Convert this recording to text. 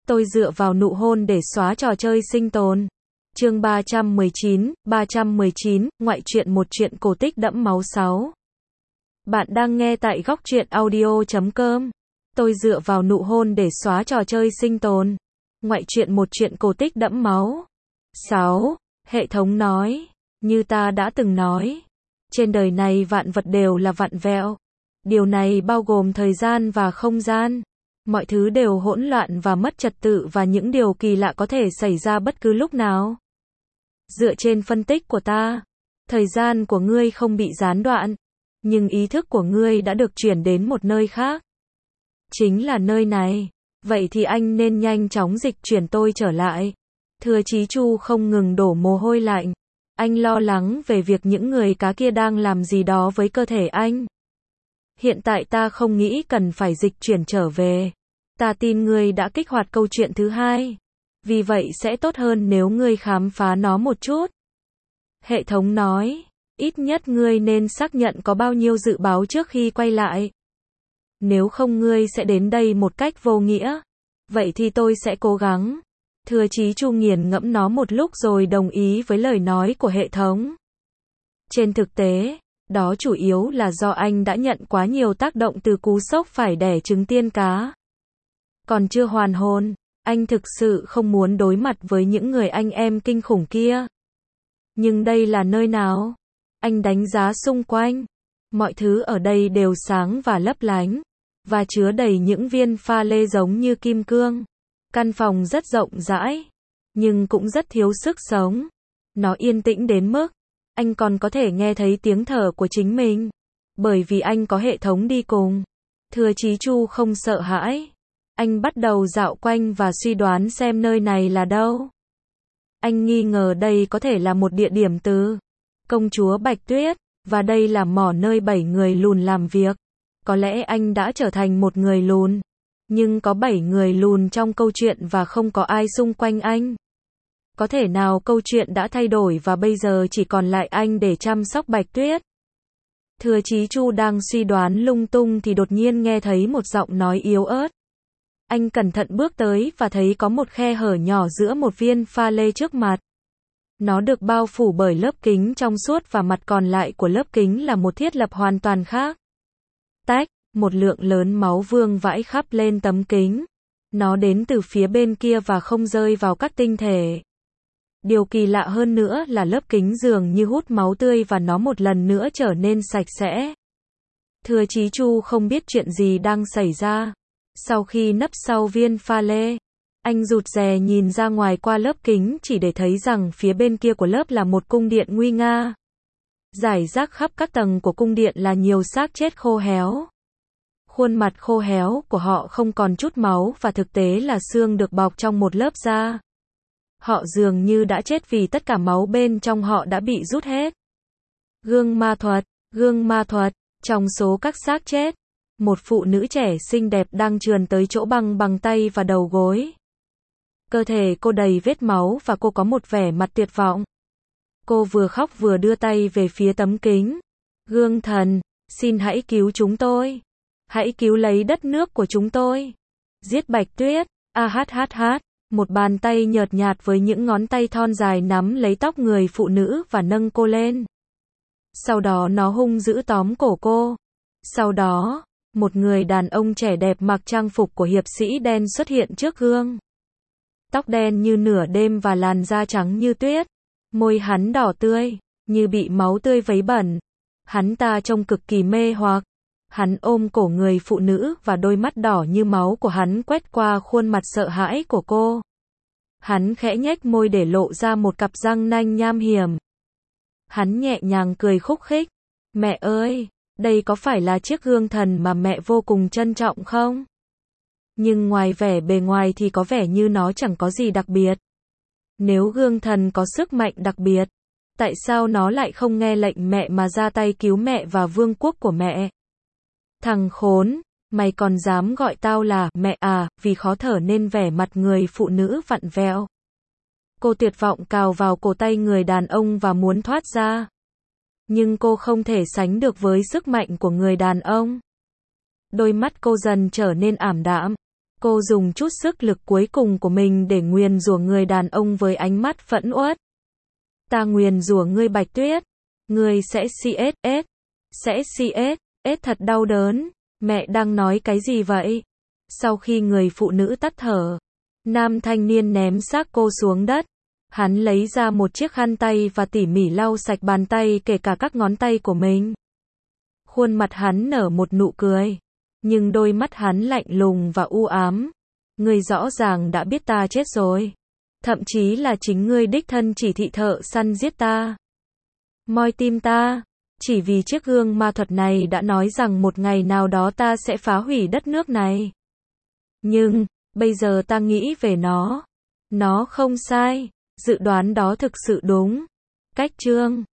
Tôi dựa vào nụ hôn để xóa trò chơi sinh tồn. Chương 319, ngoại truyện một truyện cổ tích đẫm máu 6. Bạn đang nghe tại góc truyện audio.com. Tôi dựa vào nụ hôn để xóa trò chơi sinh tồn. Ngoại truyện một truyện cổ tích đẫm máu 6. Hệ thống nói, như ta đã từng nói, trên đời này vạn vật đều là vặn vẹo. Điều này bao gồm thời gian và không gian. Mọi thứ đều hỗn loạn và mất trật tự và những điều kỳ lạ có thể xảy ra bất cứ lúc nào. Dựa trên phân tích của ta, thời gian của ngươi không bị gián đoạn, nhưng ý thức của ngươi đã được chuyển đến một nơi khác. Chính là nơi này. Vậy thì anh nên nhanh chóng dịch chuyển tôi trở lại. Thừa Chí Chu không ngừng đổ mồ hôi lạnh. Anh lo lắng về việc những người cá kia đang làm gì đó với cơ thể anh. Hiện tại ta không nghĩ cần phải dịch chuyển trở về. Ta tin ngươi đã kích hoạt câu chuyện thứ hai. Vì vậy sẽ tốt hơn nếu ngươi khám phá nó một chút. Hệ thống nói, ít nhất ngươi nên xác nhận có bao nhiêu dự báo trước khi quay lại. Nếu không ngươi sẽ đến đây một cách vô nghĩa. Vậy thì tôi sẽ cố gắng. Thừa Chí Chu nghiền ngẫm nó một lúc rồi đồng ý với lời nói của hệ thống. Trên thực tế, đó chủ yếu là do anh đã nhận quá nhiều tác động từ cú sốc phải đẻ trứng tiên cá. Còn chưa hoàn hồn, anh thực sự không muốn đối mặt với những người anh em kinh khủng kia. Nhưng đây là nơi nào? Anh đánh giá xung quanh. Mọi thứ ở đây đều sáng và lấp lánh, và chứa đầy những viên pha lê giống như kim cương. Căn phòng rất rộng rãi, nhưng cũng rất thiếu sức sống. Nó yên tĩnh đến mức anh còn có thể nghe thấy tiếng thở của chính mình. Bởi vì anh có hệ thống đi cùng. Thừa Chí Chu không sợ hãi. Anh bắt đầu dạo quanh và suy đoán xem nơi này là đâu. Anh nghi ngờ đây có thể là một địa điểm từ công chúa Bạch Tuyết, và đây là mỏ nơi 7 người lùn làm việc. Có lẽ anh đã trở thành một người lùn. Nhưng có 7 người lùn trong câu chuyện và không có ai xung quanh anh. Có thể nào câu chuyện đã thay đổi và bây giờ chỉ còn lại anh để chăm sóc Bạch Tuyết? Thừa Chí Chu đang suy đoán lung tung thì đột nhiên nghe thấy một giọng nói yếu ớt. Anh cẩn thận bước tới và thấy có một khe hở nhỏ giữa một viên pha lê trước mặt. Nó được bao phủ bởi lớp kính trong suốt và mặt còn lại của lớp kính là một thiết lập hoàn toàn khác. Tách, một lượng lớn máu vương vãi khắp lên tấm kính. Nó đến từ phía bên kia và không rơi vào các tinh thể. Điều kỳ lạ hơn nữa là lớp kính dường như hút máu tươi và nó một lần nữa trở nên sạch sẽ. Thừa Chí Chu không biết chuyện gì đang xảy ra. Sau khi nấp sau viên pha lê, anh rụt rè nhìn ra ngoài qua lớp kính chỉ để thấy rằng phía bên kia của lớp là một cung điện nguy nga. Rải rác khắp các tầng của cung điện là nhiều xác chết khô héo. Khuôn mặt khô héo của họ không còn chút máu và thực tế là xương được bọc trong một lớp da. Họ dường như đã chết vì tất cả máu bên trong họ đã bị rút hết. Gương ma thuật, trong số các xác chết, một phụ nữ trẻ xinh đẹp đang trườn tới chỗ băng bằng tay và đầu gối. Cơ thể cô đầy vết máu và cô có một vẻ mặt tuyệt vọng. Cô vừa khóc vừa đưa tay về phía tấm kính. Gương thần, xin hãy cứu chúng tôi. Hãy cứu lấy đất nước của chúng tôi. Giết Bạch Tuyết. Một bàn tay nhợt nhạt với những ngón tay thon dài nắm lấy tóc người phụ nữ và nâng cô lên. Sau đó nó hung dữ tóm cổ cô. Sau đó, một người đàn ông trẻ đẹp mặc trang phục của hiệp sĩ đen xuất hiện trước gương. Tóc đen như nửa đêm và làn da trắng như tuyết. Môi hắn đỏ tươi, như bị máu tươi vấy bẩn. Hắn ta trông cực kỳ mê hoặc. Hắn ôm cổ người phụ nữ và đôi mắt đỏ như máu của hắn quét qua khuôn mặt sợ hãi của cô. Hắn khẽ nhếch môi để lộ ra một cặp răng nanh nham hiểm. Hắn nhẹ nhàng cười khúc khích. Mẹ ơi, đây có phải là chiếc gương thần mà mẹ vô cùng trân trọng không? Nhưng ngoài vẻ bề ngoài thì có vẻ như nó chẳng có gì đặc biệt. Nếu gương thần có sức mạnh đặc biệt, tại sao nó lại không nghe lệnh mẹ mà ra tay cứu mẹ và vương quốc của mẹ? Thằng khốn, mày còn dám gọi tao là mẹ à, vì khó thở nên vẻ mặt người phụ nữ vặn vẹo. Cô tuyệt vọng cào vào cổ tay người đàn ông và muốn thoát ra. Nhưng cô không thể sánh được với sức mạnh của người đàn ông. Đôi mắt cô dần trở nên ảm đạm. Cô dùng chút sức lực cuối cùng của mình để nguyền rủa người đàn ông với ánh mắt phẫn uất. Ta nguyền rủa ngươi Bạch Tuyết. Ngươi sẽ CSS. Sẽ CSS thật đau đớn. Mẹ đang nói cái gì vậy? Sau khi người phụ nữ tắt thở, nam thanh niên ném xác cô xuống đất. Hắn lấy ra một chiếc khăn tay và tỉ mỉ lau sạch bàn tay kể cả các ngón tay của mình. Khuôn mặt hắn nở một nụ cười. Nhưng đôi mắt hắn lạnh lùng và u ám. Ngươi rõ ràng đã biết ta chết rồi. Thậm chí là chính ngươi đích thân chỉ thị thợ săn giết ta. Moi tim ta. Chỉ vì chiếc gương ma thuật này đã nói rằng một ngày nào đó ta sẽ phá hủy đất nước này. Nhưng, bây giờ ta nghĩ về nó. Nó không sai. Dự đoán đó thực sự đúng. Cách chương